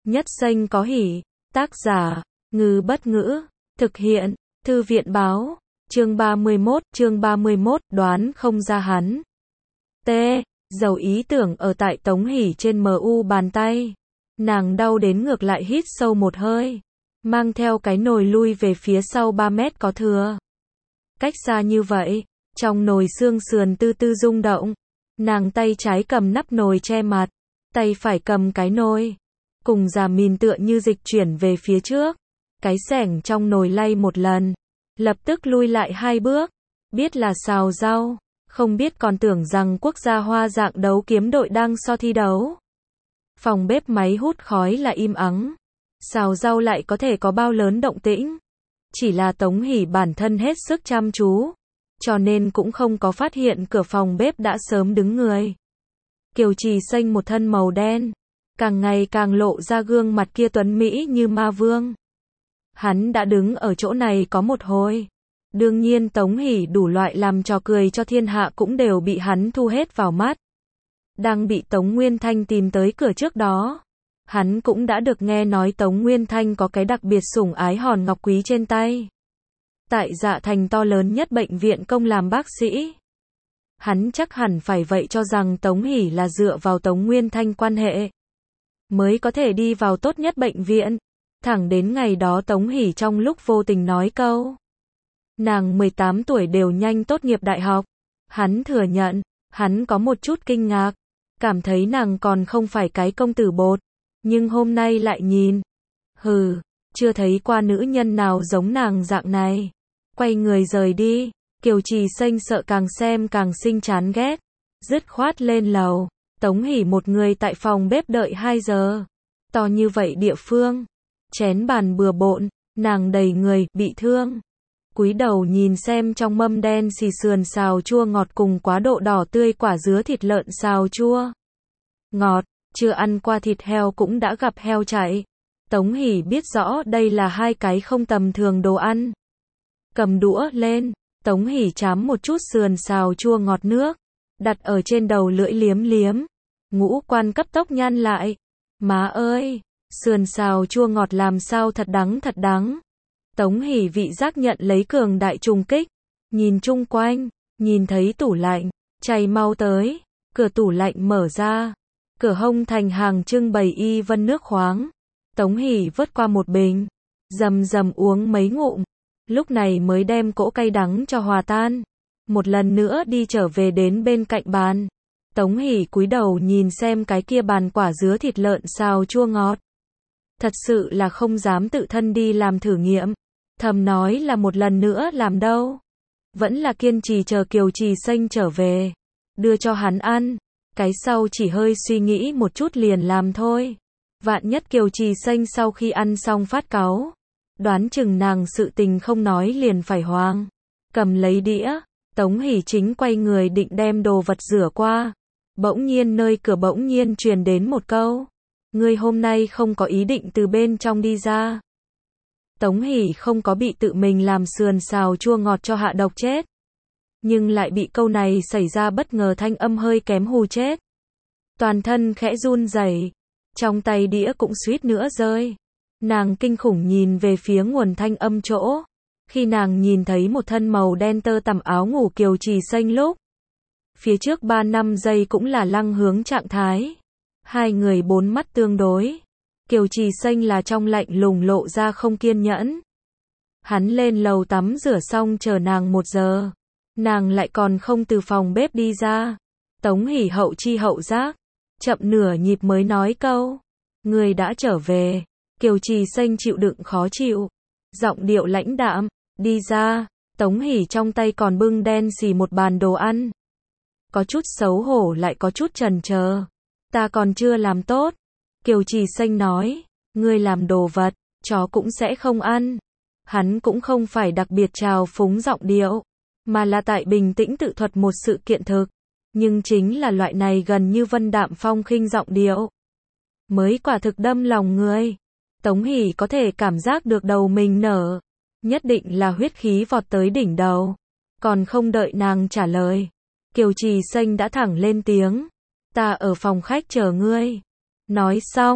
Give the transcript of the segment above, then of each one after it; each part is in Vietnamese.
Nhất Xanh có hỉ. Tác giả, Ngư Bất Ngữ. Thực hiện, Thư viện Báo. Chương 31, đoán không ra hắn. T. Dầu ý tưởng ở tại Tống Hỷ trên MU bàn tay. Nàng đau đến ngược lại hít sâu một hơi. Mang theo cái nồi lui về phía sau 3 mét có thừa. Cách xa như vậy, trong nồi xương sườn tư tư rung động. Nàng tay trái cầm nắp nồi che mặt, tay phải cầm cái nồi. Cùng già mìn tựa như dịch chuyển về phía trước. Cái xẻng trong nồi lay một lần, lập tức lui lại 2 bước. Biết là xào rau, không biết còn tưởng rằng quốc gia hoa dạng đấu kiếm đội đang so thi đấu. Phòng bếp máy hút khói là im ắng. Xào rau lại có thể có bao lớn động tĩnh. Chỉ là Tống Hỷ bản thân hết sức chăm chú, cho nên cũng không có phát hiện cửa phòng bếp đã sớm đứng người. Kiều Trì Xanh một thân màu đen, càng ngày càng lộ ra gương mặt kia tuấn mỹ như ma vương. Hắn đã đứng ở chỗ này có một hồi. Đương nhiên Tống Hỷ đủ loại làm trò cười cho thiên hạ cũng đều bị hắn thu hết vào mắt. Đang bị Tống Nguyên Thanh tìm tới cửa trước đó, hắn cũng đã được nghe nói Tống Nguyên Thanh có cái đặc biệt sủng ái hòn ngọc quý trên tay. Tại Dạ Thành to lớn nhất bệnh viện công làm bác sĩ. Hắn chắc hẳn phải vậy cho rằng Tống Hỷ là dựa vào Tống Nguyên Thanh quan hệ mới có thể đi vào tốt nhất bệnh viện. Thẳng đến ngày đó Tống Hỷ trong lúc vô tình nói câu nàng 18 tuổi đều nhanh tốt nghiệp đại học. Hắn thừa nhận, hắn có một chút kinh ngạc, cảm thấy nàng còn không phải cái công tử bột. Nhưng hôm nay lại nhìn, chưa thấy qua nữ nhân nào giống nàng dạng này. Quay người rời đi, Kiều Trì Xanh sợ càng xem càng sinh chán ghét, dứt khoát lên lầu. Tống Hỷ một người tại phòng bếp đợi 2 giờ. To như vậy địa phương, chén bàn bừa bộn, nàng đầy người bị thương. Cúi đầu nhìn xem trong mâm đen xì sườn xào chua ngọt cùng quá độ đỏ tươi quả dứa thịt lợn xào chua ngọt, chưa ăn qua thịt heo cũng đã gặp heo chạy. Tống Hỷ biết rõ đây là 2 cái không tầm thường đồ ăn. Cầm đũa lên, Tống Hỷ chám một chút sườn xào chua ngọt nước, đặt ở trên đầu lưỡi liếm liếm. Ngũ quan cấp tốc nhăn lại. Má ơi, sườn xào chua ngọt làm sao thật đắng. Tống Hỷ vị giác nhận lấy cường đại trùng kích. Nhìn chung quanh, nhìn thấy tủ lạnh, chay mau tới. Cửa tủ lạnh mở ra. Cửa hông thành hàng trưng bày y vân nước khoáng. Tống Hỷ vớt qua một bình, rầm rầm uống mấy ngụm. Lúc này mới đem cỗ cay đắng cho hòa tan. Một lần nữa đi trở về đến bên cạnh bàn. Tống Hỷ cúi đầu nhìn xem cái kia bàn quả dứa thịt lợn xào chua ngọt. Thật sự là không dám tự thân đi làm thử nghiệm. Thầm nói là một lần nữa làm đâu. Vẫn là kiên trì chờ Kiều Trì Xanh trở về, đưa cho hắn ăn. Cái sau chỉ hơi suy nghĩ một chút liền làm thôi. Vạn nhất Kiều Trì Xanh sau khi ăn xong phát cáu, đoán chừng nàng sự tình không nói liền phải hoang. Cầm lấy đĩa, Tống Hỷ chính quay người định đem đồ vật rửa qua. Bỗng nhiên nơi cửa bỗng nhiên truyền đến một câu. Ngươi hôm nay không có ý định từ bên trong đi ra. Tống Hỷ không có bị tự mình làm sườn xào chua ngọt cho hạ độc chết. Nhưng lại bị câu này xảy ra bất ngờ thanh âm hơi kém hù chết. Toàn thân khẽ run rẩy, trong tay đĩa cũng suýt nữa rơi. Nàng kinh khủng nhìn về phía nguồn thanh âm chỗ. Khi nàng nhìn thấy một thân màu đen tơ tằm áo ngủ Kiều Trì Xanh lúc phía trước 3-5 giây cũng là lăng hướng trạng thái. 2 người 4 mắt tương đối. Kiều Trì Xanh là trong lạnh lùng lộ ra không kiên nhẫn. Hắn lên lầu tắm rửa xong chờ nàng 1 giờ. Nàng lại còn không từ phòng bếp đi ra. Tống Hỷ hậu chi hậu giác, chậm nửa nhịp mới nói câu. Người đã trở về. Kiều Trì Xanh chịu đựng khó chịu, giọng điệu lãnh đạm, đi ra. Tống Hỷ trong tay còn bưng đen xì một bàn đồ ăn. Có chút xấu hổ lại có chút chần chờ. Ta còn chưa làm tốt. Kiều Trì Xanh nói, ngươi làm đồ vật, chó cũng sẽ không ăn. Hắn cũng không phải đặc biệt trào phúng giọng điệu, mà là tại bình tĩnh tự thuật một sự kiện thực. Nhưng chính là loại này gần như vân đạm phong khinh giọng điệu mới quả thực đâm lòng người. Tống Hỷ có thể cảm giác được đầu mình nở. Nhất định là huyết khí vọt tới đỉnh đầu. Còn không đợi nàng trả lời, Kiều Trì Xanh đã thẳng lên tiếng. Ta ở phòng khách chờ ngươi. Nói xong,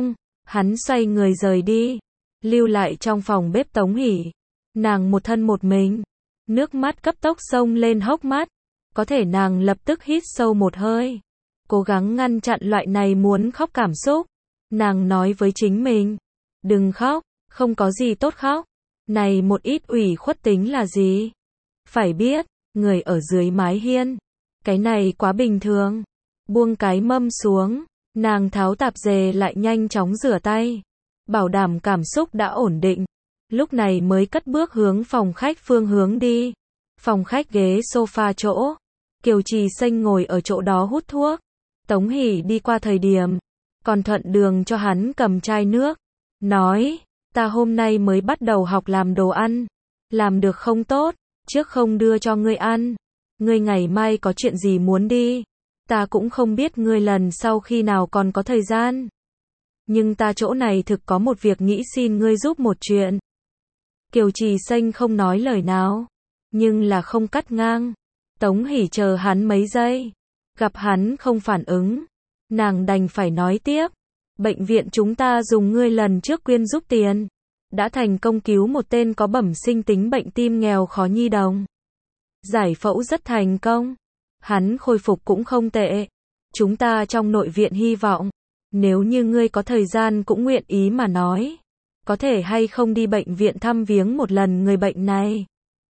Hắn xoay người rời đi, lưu lại trong phòng bếp Tống Hỷ. Nàng một thân một mình, nước mắt cấp tốc xông lên hốc mắt, có thể nàng lập tức hít sâu một hơi, cố gắng ngăn chặn loại này muốn khóc cảm xúc. Nàng nói với chính mình, đừng khóc, không có gì tốt khóc, này một ít ủy khuất tính là gì? Phải biết, người ở dưới mái hiên, cái này quá bình thường. Buông cái mâm xuống, nàng tháo tạp dề lại nhanh chóng rửa tay, bảo đảm cảm xúc đã ổn định, lúc này mới cất bước hướng phòng khách phương hướng đi. Phòng khách ghế sofa chỗ, Kiều Trì Xanh ngồi ở chỗ đó hút thuốc. Tống Hỷ đi qua thời điểm, còn thuận đường cho hắn cầm chai nước, nói, ta hôm nay mới bắt đầu học làm đồ ăn, làm được không tốt, trước không đưa cho ngươi ăn, ngươi ngày mai có chuyện gì muốn đi, ta cũng không biết ngươi lần sau khi nào còn có thời gian. Nhưng ta chỗ này thực có một việc nghĩ xin ngươi giúp một chuyện. Kiều Trì Xanh không nói lời nào, nhưng là không cắt ngang. Tống Hỷ chờ hắn mấy giây, gặp hắn không phản ứng, nàng đành phải nói tiếp. Bệnh viện chúng ta dùng ngươi lần trước quyên giúp tiền, đã thành công cứu một tên có bẩm sinh tính bệnh tim nghèo khó nhi đồng. Giải phẫu rất thành công, hắn khôi phục cũng không tệ. Chúng ta trong nội viện hy vọng, nếu như ngươi có thời gian cũng nguyện ý mà nói, có thể hay không đi bệnh viện thăm viếng một lần người bệnh này.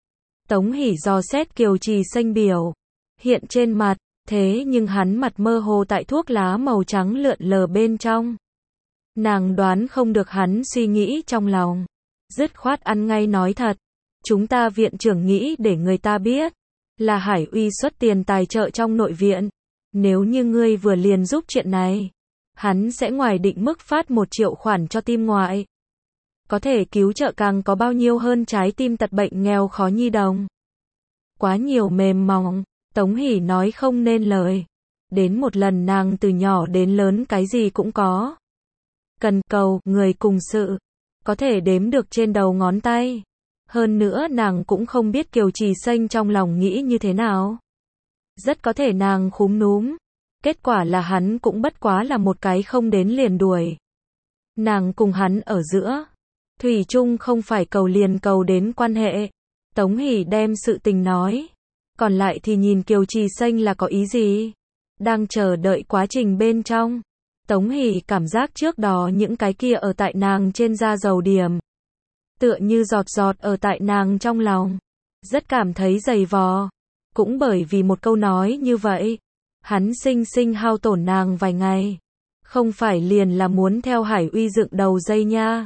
Tống Hỷ dò xét Kiều Trì Xanh biểu hiện trên mặt, thế nhưng hắn mặt mơ hồ tại thuốc lá màu trắng lượn lờ bên trong. Nàng đoán không được hắn suy nghĩ trong lòng, dứt khoát ăn ngay nói thật, chúng ta viện trưởng nghĩ để người ta biết, là Hải Uy xuất tiền tài trợ trong nội viện, nếu như ngươi vừa liền giúp chuyện này, hắn sẽ ngoài định mức phát 1 triệu khoản cho tim ngoại. Có thể cứu trợ càng có bao nhiêu hơn trái tim tật bệnh nghèo khó nhi đồng. Quá nhiều mềm mỏng, Tống Hỷ nói không nên lời. Đến một lần nàng từ nhỏ đến lớn cái gì cũng có. Cần cầu, người cùng sự, có thể đếm được trên đầu ngón tay. Hơn nữa nàng cũng không biết Kiều Trì Xanh trong lòng nghĩ như thế nào. Rất có thể nàng khúm núm. Kết quả là hắn cũng bất quá là một cái không đến liền đuổi. Nàng cùng hắn ở giữa, thủy chung không phải cầu liền cầu đến quan hệ. Tống Hỷ đem sự tình nói, còn lại thì nhìn Kiều Trì Xanh là có ý gì. Đang chờ đợi quá trình bên trong, Tống Hỷ cảm giác trước đó những cái kia ở tại nàng trên da dầu điểm, tựa như giọt giọt ở tại nàng trong lòng, rất cảm thấy dày vò. Cũng bởi vì một câu nói như vậy, hắn sinh sinh hao tổn nàng vài ngày. Không phải liền là muốn theo Hải Uy dựng đầu dây nha.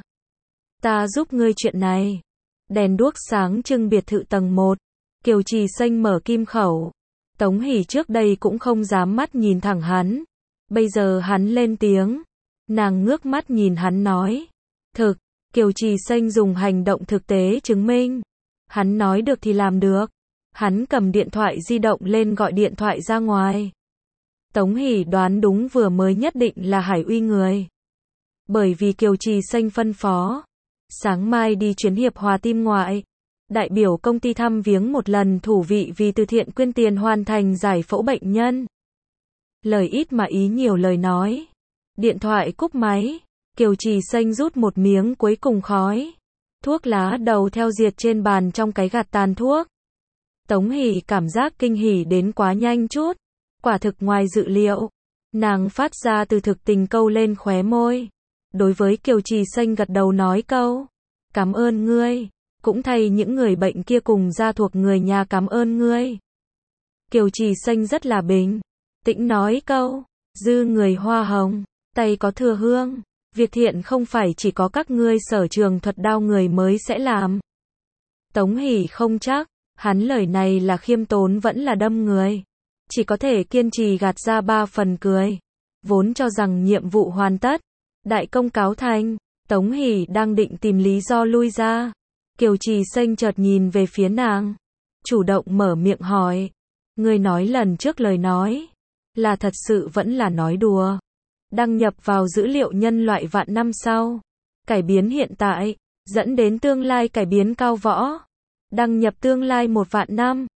Ta giúp ngươi chuyện này. Đèn đuốc sáng trưng biệt thự tầng 1, Kiều Trì Xanh mở kim khẩu. Tống Hỷ trước đây cũng không dám mắt nhìn thẳng hắn. Bây giờ hắn lên tiếng, nàng ngước mắt nhìn hắn nói. Thực, Kiều Trì Xanh dùng hành động thực tế chứng minh. Hắn nói được thì làm được. Hắn cầm điện thoại di động lên gọi điện thoại ra ngoài. Tống Hỷ đoán đúng vừa mới nhất định là Hải Uy người. Bởi vì Kiều Trì Xanh phân phó, sáng mai đi chuyến hiệp hòa tim ngoại, đại biểu công ty thăm viếng một lần thủ vị vì từ thiện quyên tiền hoàn thành giải phẫu bệnh nhân. Lời ít mà ý nhiều lời nói. Điện thoại cúp máy, Kiều Trì Xanh rút một miếng cuối cùng khói. Thuốc lá đầu theo diệt trên bàn trong cái gạt tàn thuốc. Tống Hỷ cảm giác kinh hỉ đến quá nhanh chút. Quả thực ngoài dự liệu. Nàng phát ra từ thực tình câu lên khóe môi. Đối với Kiều Trì Xanh gật đầu nói câu, cảm ơn ngươi, cũng thay những người bệnh kia cùng gia thuộc người nhà cảm ơn ngươi. Kiều Trì Xanh rất là bình tĩnh nói câu, dư người hoa hồng, tay có thừa hương, việc thiện không phải chỉ có các ngươi sở trường thuật đao người mới sẽ làm. Tống Hỷ không chắc, hắn lời này là khiêm tốn vẫn là đâm người. Chỉ có thể kiên trì gạt ra 3 phần cười. Vốn cho rằng nhiệm vụ hoàn tất, đại công cáo thành, Tống Hỷ đang định tìm lý do lui ra. Kiều Trì Xanh chợt nhìn về phía nàng, chủ động mở miệng hỏi, ngươi nói lần trước lời nói, là thật sự vẫn là nói đùa. Đăng nhập vào dữ liệu nhân loại vạn năm sau, cải biến hiện tại, dẫn đến tương lai cải biến cao võ. Đăng nhập tương lai 1 vạn năm.